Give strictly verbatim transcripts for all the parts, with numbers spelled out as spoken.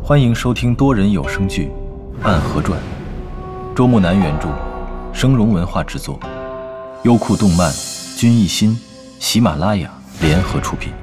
欢迎收听多人有声剧《暗河传》，周木南原著，声荣文化制作，优酷动漫、君艺心、喜马拉雅联合出品。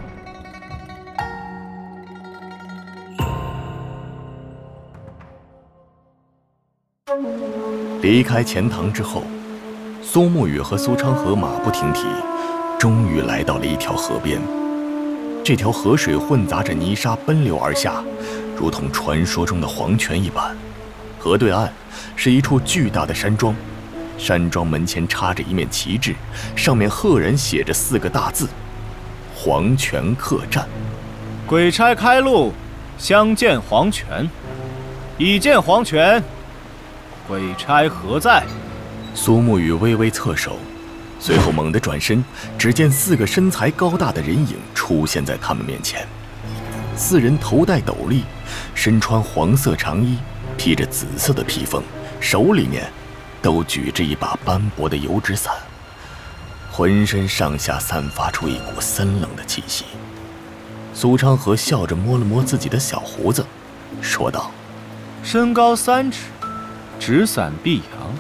离开钱塘之后，苏沐雨和苏昌河马不停蹄，终于来到了一条河边。这条河水混杂着泥沙奔流而下，如同传说中的黄泉一般。河对岸是一处巨大的山庄，山庄门前插着一面旗帜，上面赫然写着四个大字：黄泉客栈。 鬼差开路，相见黄泉。已见黄泉，鬼差何在？ 苏沐雨微微侧手，随后猛地转身，只见四个身材高大的人影出现在他们面前。四人头戴斗笠，身穿黄色长衣，披着紫色的披风，手里面都举着一把斑驳的油纸伞，浑身上下散发出一股森冷的气息。苏昌河笑着摸了摸自己的小胡子，说道： 身高三尺，纸伞碧扬。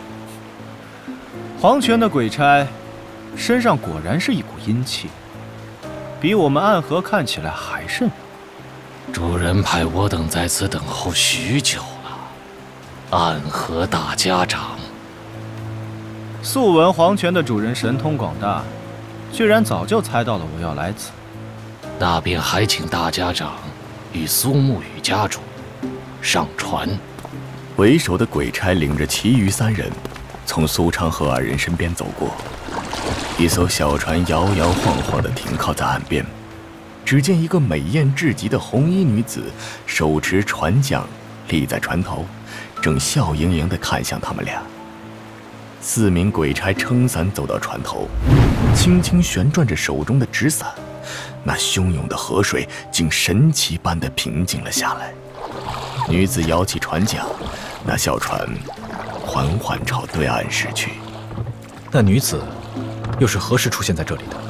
黄泉的鬼差身上果然是一股阴气，比我们暗河看起来还甚。 主人派我等在此等候许久了。暗河大家长， 素闻黄泉的主人神通广大，居然早就猜到了我要来此， 那便还请大家长与苏沐雨家主上船。 为首的鬼差领着其余三人从苏昌河二人身边走过，一艘小船摇摇晃晃地停靠在岸边。只见一个美艳至极的红衣女子手持船桨立在船头，正笑盈盈地看向他们俩。四名鬼差撑伞走到船头，轻轻旋转着手中的纸伞，那汹涌的河水竟神奇般地平静了下来。女子摇起船桨，那小船缓缓朝对岸驶去。 那女子又是何时出现在这里的？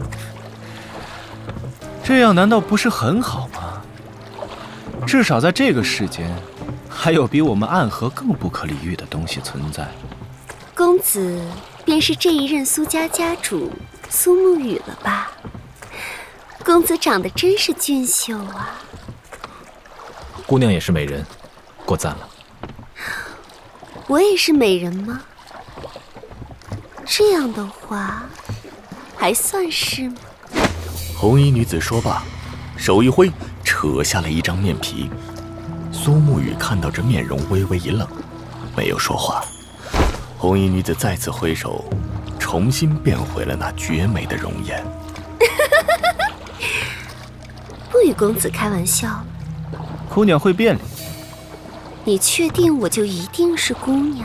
这样难道不是很好吗？至少在这个世间，还有比我们暗河更不可理喻的东西存在。 公子便是这一任苏家家主苏沐雨了吧？公子长得真是俊秀啊！ 姑娘也是美人，过赞了。 我也是美人吗？这样的话，还算是吗？ 红衣女子说罢，手一挥，扯下了一张面皮。苏沐雨看到这面容，微微一愣，没有说话。红衣女子再次挥手，重新变回了那绝美的容颜。 不与公子开玩笑了。 姑娘会变脸？ 你确定我就一定是姑娘？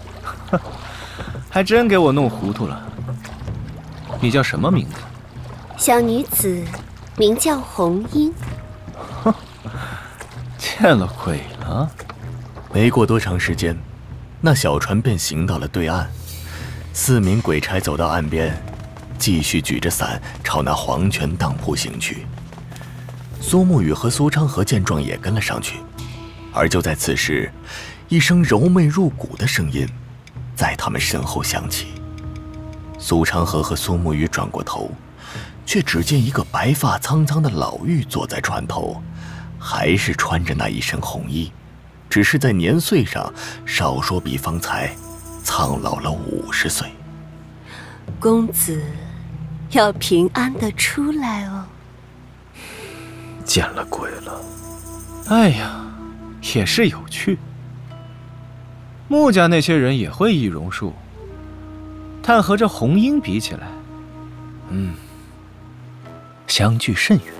还真给我弄糊涂了。你叫什么名字？ 小女子名叫红英。 哼，见了鬼了！ 没过多长时间，那小船便行到了对岸。四名鬼差走到岸边，继续举着伞朝那黄泉当铺行去。苏沐雨和苏昌河见状也跟了上去。而就在此时，一声柔媚入骨的声音在他们身后响起。苏昌河和苏沐雨转过头，却只见一个白发苍苍的老妪坐在船头，还是穿着那一身红衣，只是在年岁上少说比方才苍老了五十岁。 公子要平安的出来哦。 见了鬼了！ 哎呀，也是有趣。穆家那些人也会易容术，但和这红英比起来，嗯，相距甚远。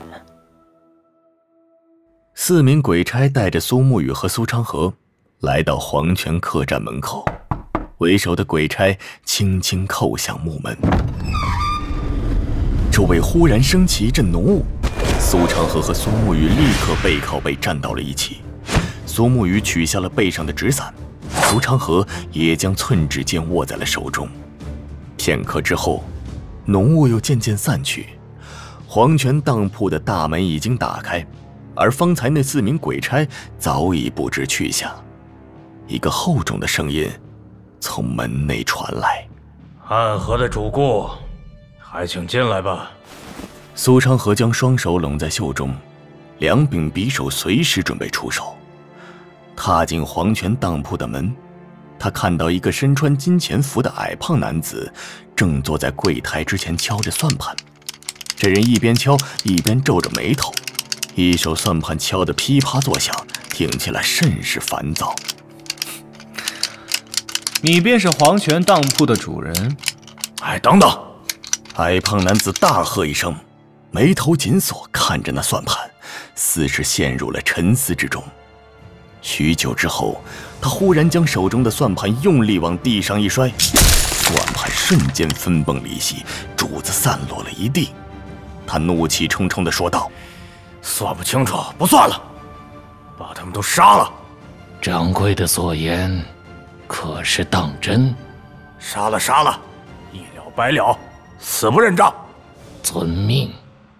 四名鬼差带着苏沐雨和苏昌河来到黄泉客栈门口，为首的鬼差轻轻叩响木门。周围忽然升起一阵浓雾，苏昌河和苏沐雨立刻背靠背站到了一起。苏沐雨取下了背上的纸伞，苏昌河也将寸指剑握在了手中。片刻之后，浓雾又渐渐散去，黄泉当铺的大门已经打开， 而方才那四名鬼差早已不知去向。一个厚重的声音从门内传来：“ 暗河的主顾，还请进来吧。” 苏昌河将双手拢在袖中，两柄匕首随时准备出手。踏进黄泉当铺的门，他看到一个身穿金钱服的矮胖男子正坐在柜台之前敲着算盘。这人一边敲一边皱着眉头，一手算盘敲得噼啪作响，听起来甚是烦躁。 你便是黄泉当铺的主人？ 哎，等等！ 矮胖男子大喝一声，眉头紧锁，看着那算盘，似是陷入了沉思之中。许久之后，他忽然将手中的算盘用力往地上一摔，算盘瞬间分崩离析，珠子散落了一地。他怒气冲冲地说道：“ 算不清楚，不算了，把他们都杀了。” 掌柜的所言可是当真？ 杀了，杀了，一了百了，死不认账。 遵命。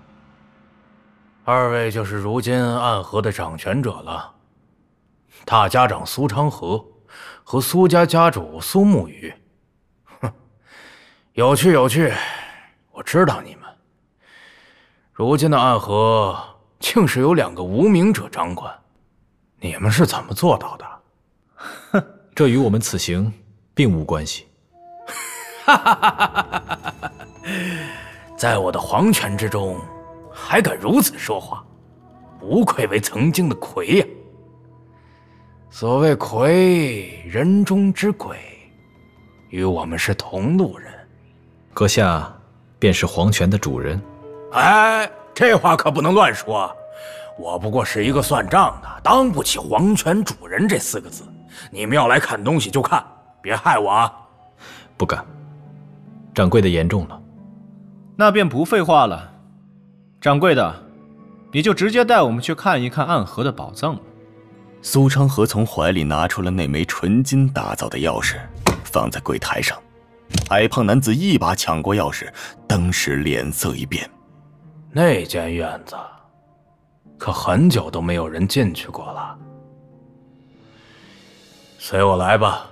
二位就是如今暗河的掌权者了。大家长苏昌河和苏家家主苏沐雨。哼，有趣有趣，我知道你们。如今的暗河竟是有两个无名者掌管，你们是怎么做到的？ 哼，这与我们此行并无关系。 哈哈哈哈哈！在我的黄泉之中，还敢如此说话，不愧为曾经的魁呀！所谓魁，人中之鬼，与我们是同路人。 阁下便是黄泉的主人。 哎，这话可不能乱说，我不过是一个算账的，当不起黄泉主人这四个字。你们要来看东西就看，别害我啊！ 不敢，掌柜的言重了。 那便不废话了，掌柜的，你就直接带我们去看一看暗河的宝藏吧。 苏昌河从怀里拿出了那枚纯金打造的钥匙，放在柜台上。矮胖男子一把抢过钥匙，当时脸色一变。 那间院子可很久都没有人进去过了。随我来吧。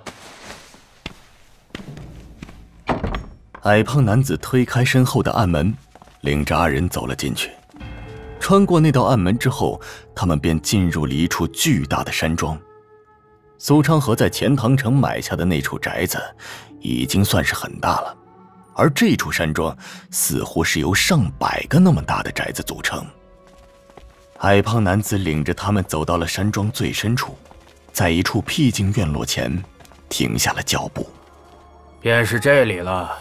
矮胖男子推开身后的暗门，领着二人走了进去。穿过那道暗门之后，他们便进入了一处巨大的山庄。苏昌河在钱塘城买下的那处宅子已经算是很大了，而这处山庄似乎是由上百个那么大的宅子组成。矮胖男子领着他们走到了山庄最深处，在一处僻静院落前停下了脚步。 便是这里了。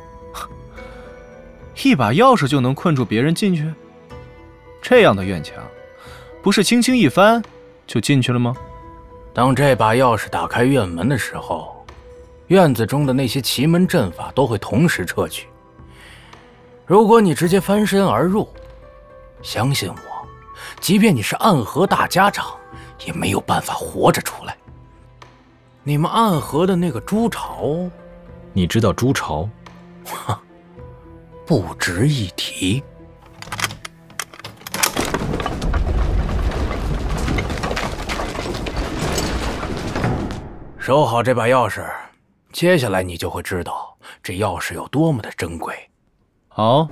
一把钥匙就能困住别人进去？这样的院墙，不是轻轻一翻就进去了吗？ 当这把钥匙打开院门的时候，院子中的那些奇门阵法都会同时撤去。如果你直接翻身而入，相信我，即便你是暗河大家长，也没有办法活着出来。你们暗河的那个朱朝， 你知道朱朝？ 哼，不值一提。收好这把钥匙，接下来你就会知道这钥匙有多么的珍贵。 好。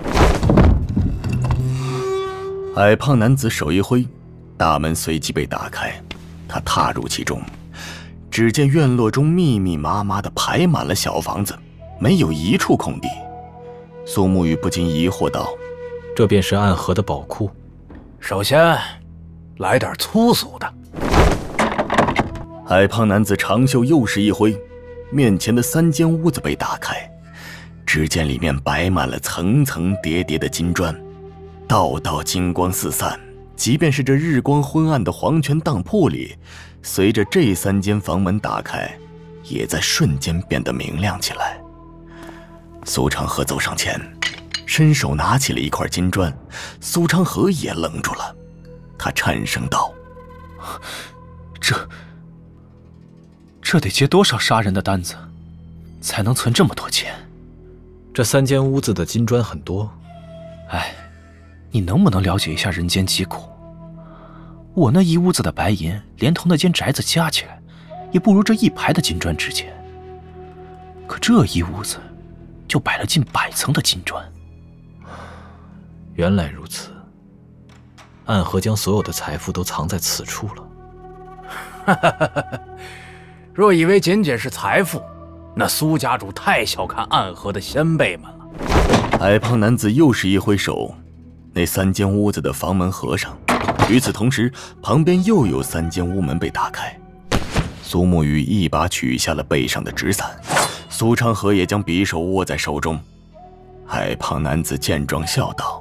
矮胖男子手一挥，大门随即被打开，他踏入其中，只见院落中密密麻麻地排满了小房子，没有一处空地。苏沐雨不禁疑惑道：“ 这便是暗河的宝库。” 首先，来点粗俗的。 矮胖男子长袖又是一挥，面前的三间屋子被打开，只见里面摆满了层层叠叠的金砖，道道金光四散。即便是这日光昏暗的黄泉当铺里，随着这三间房门打开，也在瞬间变得明亮起来。苏昌河走上前，伸手拿起了一块金砖，苏昌河也愣住了，他颤声道：“ 这……这得接多少杀人的单子，才能存这么多钱？ 这三间屋子的金砖很多。 哎，你能不能了解一下人间疾苦？ 我那一屋子的白银，连同那间宅子加起来，也不如这一排的金砖值钱。可这一屋子，就摆了近百层的金砖。 原来如此，暗河将所有的财富都藏在此处了。 哈哈哈哈！若以为仅仅是财富，那苏家主太小看暗河的先辈们了。 矮胖男子又是一挥手，那三间屋子的房门合上。与此同时，旁边又有三间屋门被打开。苏沐雨一把取下了背上的纸伞，苏昌河也将匕首握在手中。矮胖男子见状笑道：“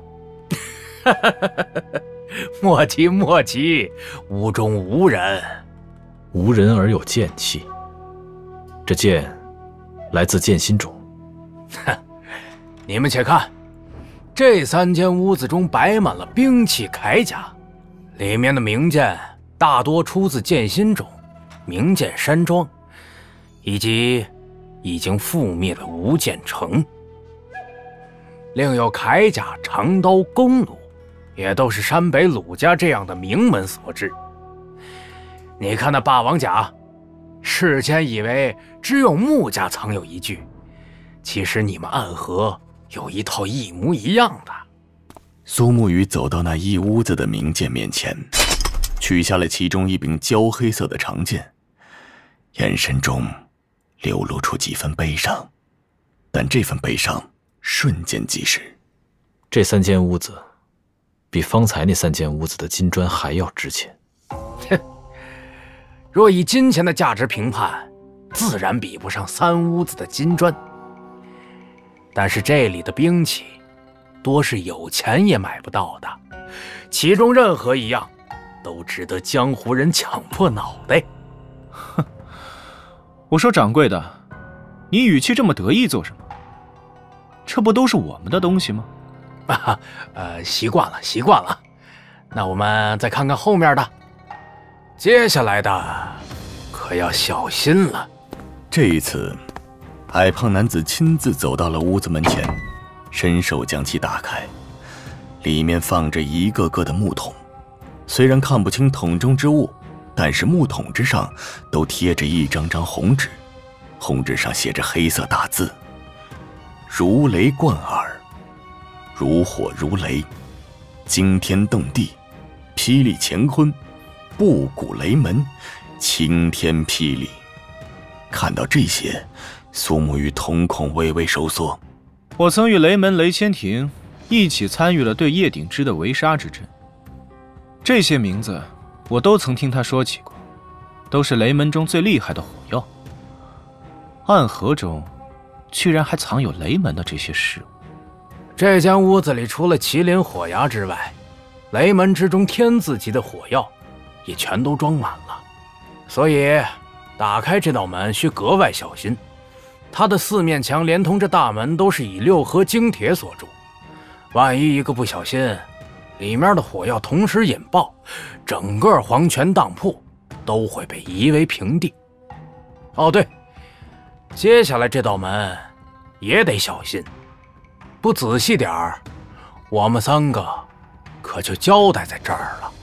莫急莫急，屋中无人。 无人而有剑气，这剑来自剑心冢。 哼，你们且看，这三间屋子中摆满了兵器铠甲，里面的名剑大多出自剑心冢、名剑山庄，以及已经覆灭的无剑城。另有铠甲、长刀、弓弩，也都是山北鲁家这样的名门所制。你看那霸王甲，世间以为只有穆家藏有一具，其实你们暗河有一套一模一样的。” 苏沐雨走到那一屋子的名剑面前，取下了其中一柄焦黑色的长剑，眼神中流露出几分悲伤，但这份悲伤瞬间即逝。 这三间屋子，比方才那三间屋子的金砖还要值钱。 哼，若以金钱的价值评判，自然比不上三屋子的金砖。但是这里的兵器，多是有钱也买不到的，其中任何一样，都值得江湖人抢破脑袋。 哼，我说掌柜的，你语气这么得意做什么？这不都是我们的东西吗？ 啊，呃，习惯了，习惯了。那我们再看看后面的，接下来的可要小心了。 这一次，矮胖男子亲自走到了屋子门前，伸手将其打开，里面放着一个个的木桶。虽然看不清桶中之物，但是木桶之上都贴着一张张红纸，红纸上写着黑色大字：“如雷贯耳，如火如雷，惊天动地，霹雳乾坤，布谷雷门，晴天霹雳。”看到这些，苏沐雨瞳孔微微收缩。 我曾与雷门雷千庭一起参与了对叶鼎之的围杀之阵，这些名字我都曾听他说起过，都是雷门中最厉害的火药。暗河中居然还藏有雷门的这些事物。 这间屋子里除了麒麟火牙之外，雷门之中天字级的火药也全都装满了，所以打开这道门需格外小心。它的四面墙连同这大门都是以六合精铁所铸，万一一个不小心，里面的火药同时引爆，整个黄泉当铺都会被夷为平地。哦对，接下来这道门也得小心，不仔细点儿，我们三个可就交代在这儿了。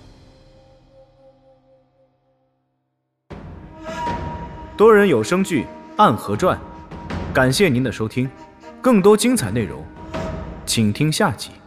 多人有声剧《暗河传》，感谢您的收听，更多精彩内容，请听下集。